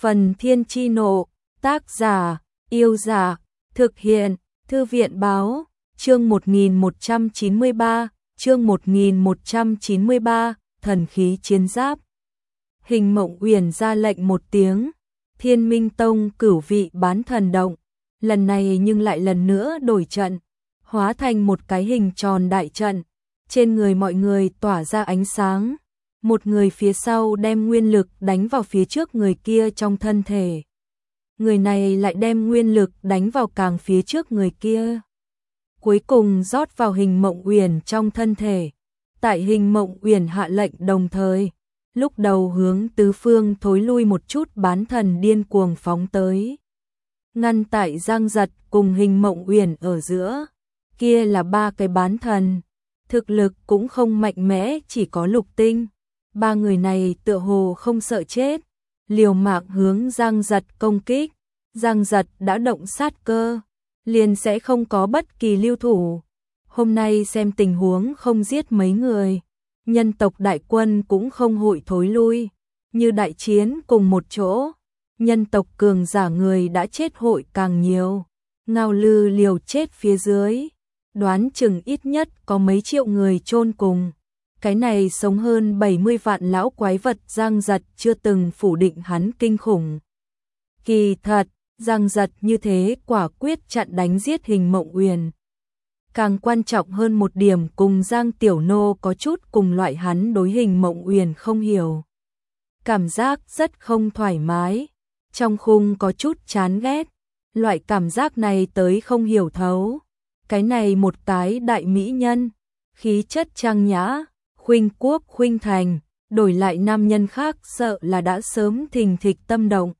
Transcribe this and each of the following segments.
Phần Thiên Chi Nộ, tác giả, Yêu Giả, thực hiện, Thư viện Báo, chương 1193, Thần khí chiến giáp. Hình Mộng Uyển ra lệnh một tiếng, Thiên Minh Tông cửu vị bán thần động, lần này nhưng lại lần nữa đổi trận, hóa thành một cái hình tròn đại trận, trên người mọi người tỏa ra ánh sáng. Một người phía sau đem nguyên lực đánh vào phía trước người kia trong thân thể. Người này lại đem nguyên lực đánh vào càng phía trước người kia. Cuối cùng rót vào Hình Mộng Uyển trong thân thể. Tại Hình Mộng Uyển hạ lệnh đồng thời, lúc đầu hướng tứ phương thối lui một chút bán thần điên cuồng phóng tới. Ngăn tại Giang Giật cùng Hình Mộng Uyển ở giữa, kia là ba cái bán thần. Thực lực cũng không mạnh mẽ, chỉ có lục tinh. Ba người này tựa hồ không sợ chết, liều mạng hướng Giang Giật công kích. Giang Giật đã động sát cơ, liền sẽ không có bất kỳ lưu thủ. Hôm nay xem tình huống không giết mấy người, nhân tộc đại quân cũng không hội thối lui, như đại chiến cùng một chỗ, nhân tộc cường giả người đã chết hội càng nhiều. Ngao Lư liều chết phía dưới, đoán chừng ít nhất có mấy triệu người chôn cùng. Cái này sống hơn 70 vạn lão quái vật Giang Giật chưa từng phủ định hắn kinh khủng. Kỳ thật, Giang Giật như thế quả quyết chặn đánh giết Hình Mộng Uyển. Càng quan trọng hơn một điểm, cùng Giang Tiểu Nô có chút cùng loại, hắn đối Hình Mộng Uyển không hiểu. Cảm giác rất không thoải mái, trong khung có chút chán ghét. Loại cảm giác này tới không hiểu thấu. Cái này một cái đại mỹ nhân, khí chất trang nhã, khuynh quốc khuynh thành, đổi lại nam nhân khác sợ là đã sớm thình thịch tâm động.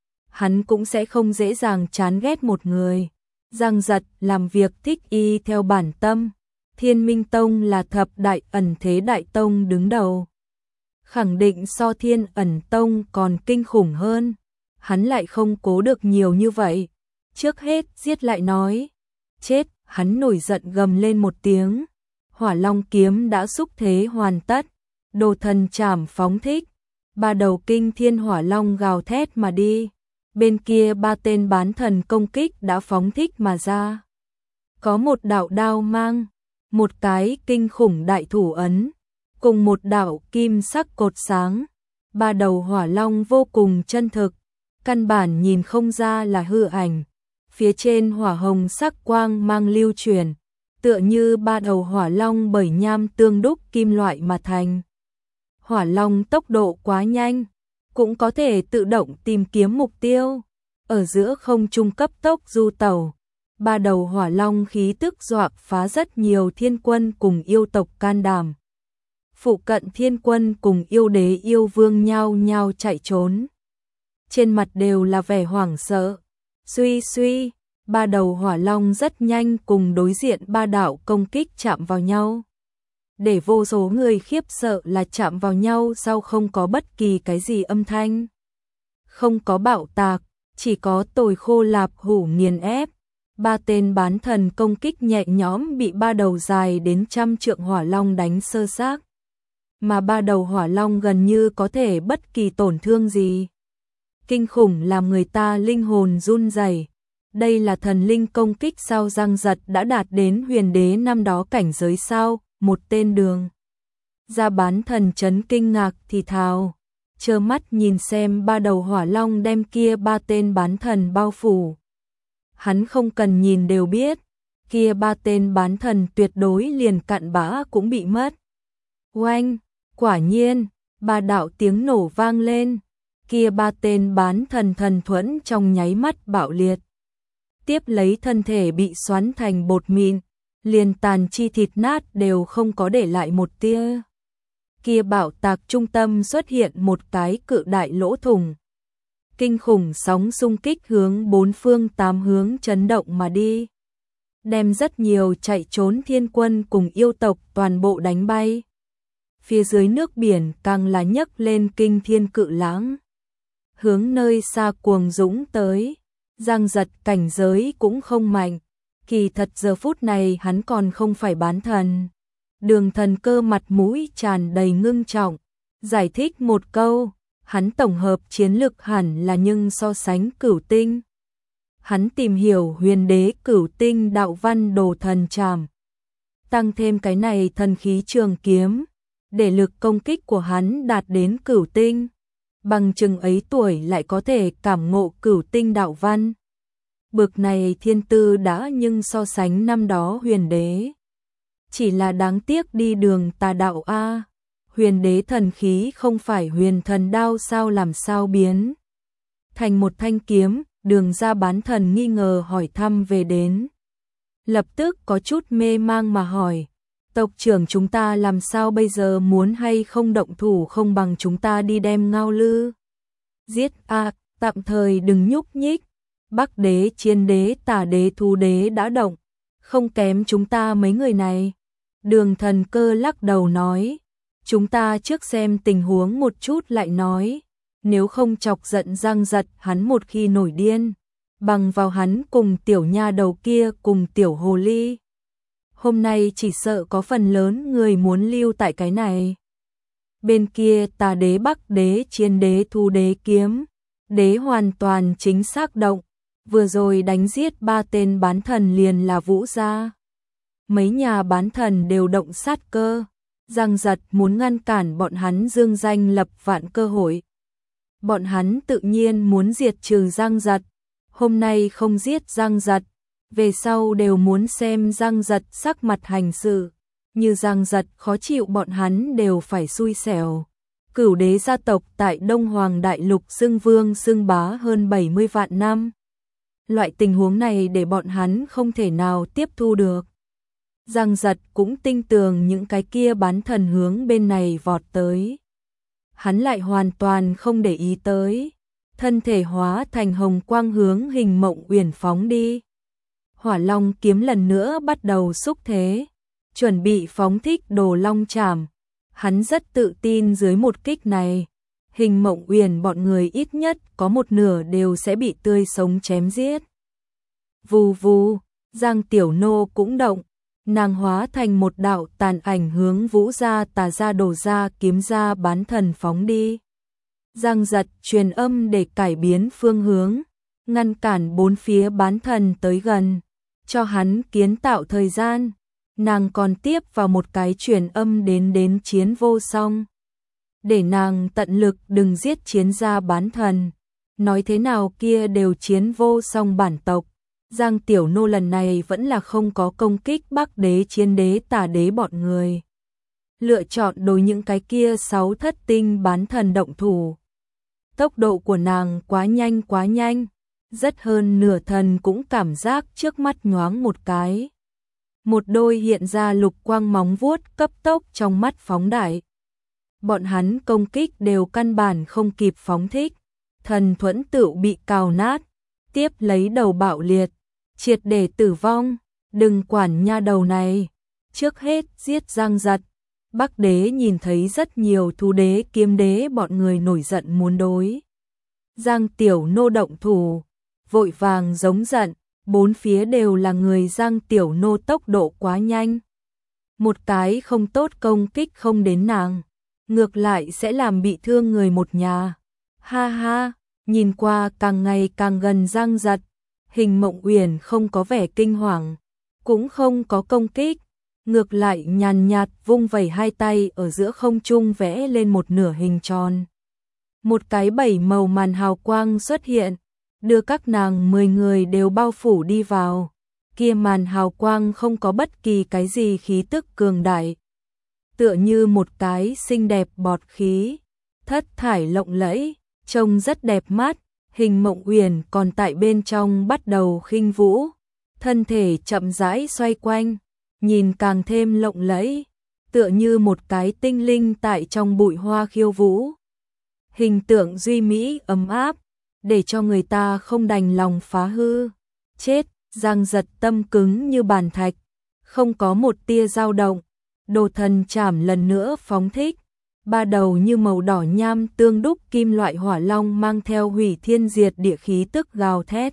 Hắn cũng sẽ không dễ dàng chán ghét một người. Giang Giật làm việc thích y theo bản tâm. Thiên Minh Tông là thập đại ẩn thế đại tông đứng đầu, khẳng định so Thiên Ẩn Tông còn kinh khủng hơn. Hắn lại không cố được nhiều như vậy. Trước hết giết lại nói. Chết, hắn nổi giận gầm lên một tiếng. Hỏa Long kiếm đã xúc thế hoàn tất, đồ thần trảm phóng thích, ba đầu kinh thiên hỏa long gào thét mà đi. Bên kia ba tên bán thần công kích đã phóng thích mà ra. Có một đạo đao mang, một cái kinh khủng đại thủ ấn, cùng một đạo kim sắc cột sáng. Ba đầu hỏa long vô cùng chân thực, căn bản nhìn không ra là hư ảnh. Phía trên hỏa hồng sắc quang mang lưu truyền, tựa như ba đầu hỏa long bởi nham tương đúc kim loại mà thành. Hỏa long tốc độ quá nhanh, cũng có thể tự động tìm kiếm mục tiêu, ở giữa không trung cấp tốc du tẩu. Ba đầu hỏa long khí tức dọa phá rất nhiều thiên quân cùng yêu tộc can đảm. Phụ cận thiên quân cùng yêu đế yêu vương nhao nhao chạy trốn, trên mặt đều là vẻ hoảng sợ. Suy suy, ba đầu hỏa long rất nhanh cùng đối diện ba đạo công kích chạm vào nhau. Để vô số người khiếp sợ là chạm vào nhau sau không có bất kỳ cái gì âm thanh. Không có bạo tạc, chỉ có tồi khô lạp hủ nghiền ép. Ba tên bán thần công kích nhẹ nhõm bị ba đầu dài đến 100 trượng hỏa long đánh sơ xác. Mà ba đầu hỏa long gần như có thể bất kỳ tổn thương gì. Kinh khủng làm người ta linh hồn run rẩy. Đây là thần linh công kích sao? Giang Giật đã đạt đến huyền đế năm đó cảnh giới sao? Một tên đường ra bán thần chấn kinh ngạc thì thào, trơ mắt nhìn xem ba đầu hỏa long đem kia ba tên bán thần bao phủ. Hắn không cần nhìn đều biết, kia ba tên bán thần tuyệt đối liền cặn bã cũng bị mất. Oanh, quả nhiên, ba đạo tiếng nổ vang lên, kia ba tên bán thần thần thuẫn trong nháy mắt bạo liệt. Tiếp lấy thân thể bị xoắn thành bột mịn, liền tàn chi thịt nát đều không có để lại một tia. Kia bạo tạc trung tâm xuất hiện một cái cự đại lỗ thủng. Kinh khủng sóng xung kích hướng bốn phương tám hướng chấn động mà đi, đem rất nhiều chạy trốn thiên quân cùng yêu tộc toàn bộ đánh bay. Phía dưới nước biển càng là nhấc lên kinh thiên cự lãng, hướng nơi xa cuồng dũng tới. Giang Giật cảnh giới cũng không mạnh, kỳ thật giờ phút này hắn còn không phải bán thần. Đường Thần Cơ mặt mũi tràn đầy ngưng trọng, giải thích một câu, hắn tổng hợp chiến lực hẳn là nhưng so sánh Cửu Tinh. Hắn tìm hiểu Huyền Đế Cửu Tinh đạo văn đồ thần trảm, tăng thêm cái này thần khí trường kiếm, để lực công kích của hắn đạt đến Cửu Tinh. Bằng chừng ấy tuổi lại có thể cảm ngộ Cửu Tinh đạo văn. Bực này thiên tư đã nhưng so sánh năm đó Huyền Đế. Chỉ là đáng tiếc đi đường tà đạo a. Huyền Đế thần khí không phải huyền thần đao sao, làm sao biến thành một thanh kiếm. Đường ra bán thần nghi ngờ hỏi thăm về đến. Lập tức có chút mê mang mà hỏi, tộc trưởng chúng ta làm sao bây giờ, muốn hay không động thủ, không bằng chúng ta đi đem Ngao Lư giết a. Tạm thời đừng nhúc nhích, Bắc Đế, Chiến Đế, Tả Đế, Thú Đế đã động, không kém chúng ta mấy người này. Đường Thần Cơ lắc đầu nói, chúng ta trước xem tình huống một chút lại nói, nếu không chọc giận Giang Giật, hắn một khi nổi điên, bằng vào hắn cùng tiểu nha đầu kia cùng tiểu hồ ly. Hôm nay chỉ sợ có phần lớn người muốn lưu tại cái này. Bên kia Tà Đế, Bắc Đế, Chiến Đế, Thú Đế, Kiếm Đế hoàn toàn chính xác động, vừa rồi đánh giết 3 tên bán thần liền là Vũ gia. Mấy nhà bán thần đều động sát cơ, Giang Giật muốn ngăn cản bọn hắn dương danh lập vạn cơ hội. Bọn hắn tự nhiên muốn diệt trừ Giang Giật, hôm nay không giết Giang Giật, về sau đều muốn xem Giang Giật sắc mặt hành sự, như Giang Giật khó chịu bọn hắn đều phải xui xẻo. Cửu Đế gia tộc tại Đông Hoàng Đại Lục xưng vương xưng bá hơn 70 vạn năm. Loại tình huống này để bọn hắn không thể nào tiếp thu được. Giang Giật cũng tin tưởng những cái kia bán thần hướng bên này vọt tới. Hắn lại hoàn toàn không để ý tới, thân thể hóa thành hồng quang hướng Hình Mộng Uyển phóng đi. Hỏa Long kiếm lần nữa bắt đầu xúc thế, chuẩn bị phóng thích Đồ Long Trảm. Hắn rất tự tin dưới một kích này, Hình Mộng Uyển bọn người ít nhất có một nửa đều sẽ bị tươi sống chém giết. Vù vù, Giang Tiểu Nô cũng động, nàng hóa thành một đạo tàn ảnh hướng Vũ gia, Tà gia, Đồ gia, Kiếm gia bán thần phóng đi. Giang Giật truyền âm để cải biến phương hướng, ngăn cản bốn phía bán thần tới gần, cho hắn kiến tạo thời gian. Nàng còn tiếp vào một cái truyền âm đến Chiến Vô Song, để nàng tận lực đừng giết Chiến gia bán thần, nói thế nào kia đều Chiến Vô Song bản tộc. Giang Tiểu Nô lần này vẫn là không có công kích Bắc Đế, Chiến Đế, Tả Đế bọn người, lựa chọn đối những cái kia 6 thất tinh bán thần động thủ. Tốc độ của nàng quá nhanh, rất hơn nửa thần cũng cảm giác trước mắt nhoáng một cái. Một đôi hiện ra lục quang móng vuốt cấp tốc trong mắt phóng đại. Bọn hắn công kích đều căn bản không kịp phóng thích, thần thuẫn tựu bị cào nát, tiếp lấy đầu bạo liệt, triệt để tử vong. Đừng quản nha đầu này, trước hết giết Giang Giật. Bắc Đế nhìn thấy rất nhiều Thú Đế, Kiếm Đế bọn người nổi giận muốn đối Giang Tiểu Nô động thủ, vội vàng giống giận, bốn phía đều là người. Giang Tiểu Nô tốc độ quá nhanh, một cái không tốt công kích không đến nàng, ngược lại sẽ làm bị thương người một nhà. Ha ha, nhìn qua càng ngày càng gần Giang Giật, Hình Mộng Uyển không có vẻ kinh hoàng, cũng không có công kích, ngược lại nhàn nhạt vung vẩy hai tay ở giữa không trung vẽ lên một nửa hình tròn. Một cái 7 màu màn hào quang xuất hiện, đưa các nàng 10 người đều bao phủ đi vào. Kia màn hào quang không có bất kỳ cái gì khí tức cường đại, tựa như một cái xinh đẹp bọt khí, thất thải lộng lẫy, trông rất đẹp mắt. Hình Mộng Uyển còn tại bên trong bắt đầu khinh vũ, thân thể chậm rãi xoay quanh, nhìn càng thêm lộng lẫy, tựa như một cái tinh linh tại trong bụi hoa khiêu vũ. Hình tượng duy mỹ ấm áp, để cho người ta không đành lòng phá hư. Chết, Giang Giật tâm cứng như bàn thạch, không có một tia dao động. Đồ thần trảm lần nữa phóng thích, ba đầu như màu đỏ nham tương đúc kim loại hỏa long mang theo hủy thiên diệt địa khí tức gào thét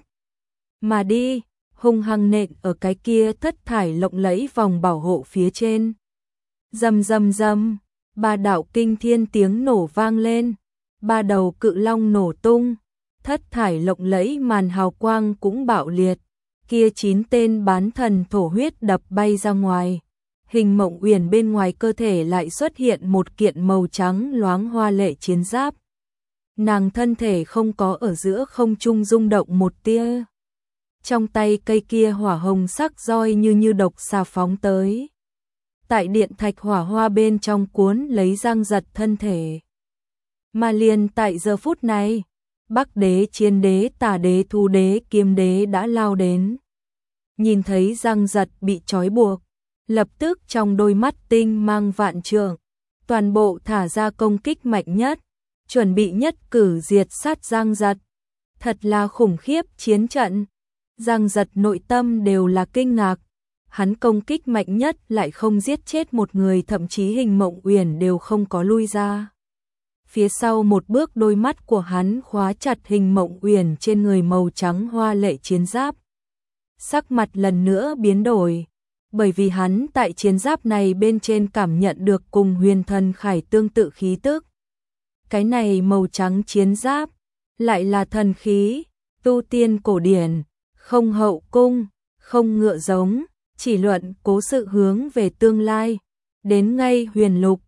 mà đi, hung hăng nện ở cái kia thất thải lộng lẫy vòng bảo hộ phía trên. Rầm rầm rầm, ba đạo kinh thiên tiếng nổ vang lên, ba đầu cự long nổ tung, thất thải lộng lẫy màn hào quang cũng bạo liệt, kia 9 tên bán thần thổ huyết đập bay ra ngoài. Hình Mộng Uyển bên ngoài cơ thể lại xuất hiện một kiện màu trắng loáng hoa lệ chiến giáp. Nàng thân thể không có ở giữa không trung rung động một tia. Trong tay cây kia hỏa hồng sắc roi như độc xà phóng tới. Tại điện thạch hỏa hoa bên trong cuốn lấy Giang Giật thân thể. Mà liền tại giờ phút này, Bắc đế, Chiến đế, Tà đế, Thu đế, Kiếm đế đã lao đến. Nhìn thấy Giang Giật bị trói buộc, lập tức trong đôi mắt tinh mang vạn trượng, toàn bộ thả ra công kích mạnh nhất, chuẩn bị nhất cử diệt sát Giang Giật. Thật là khủng khiếp chiến trận. Giang Giật nội tâm đều là kinh ngạc, hắn công kích mạnh nhất lại không giết chết một người, thậm chí Hình Mộng Uyển đều không có lui ra. Phía sau một bước đôi mắt của hắn khóa chặt Hình Mộng Uyển trên người màu trắng hoa lệ chiến giáp. Sắc mặt lần nữa biến đổi, bởi vì hắn tại chiến giáp này bên trên cảm nhận được cùng Huyền Thần Khải tương tự khí tức. Cái này màu trắng chiến giáp lại là thần khí, tu tiên cổ điển, không hậu cung, không ngựa giống, chỉ luận cố sự hướng về tương lai, đến ngay huyền lục,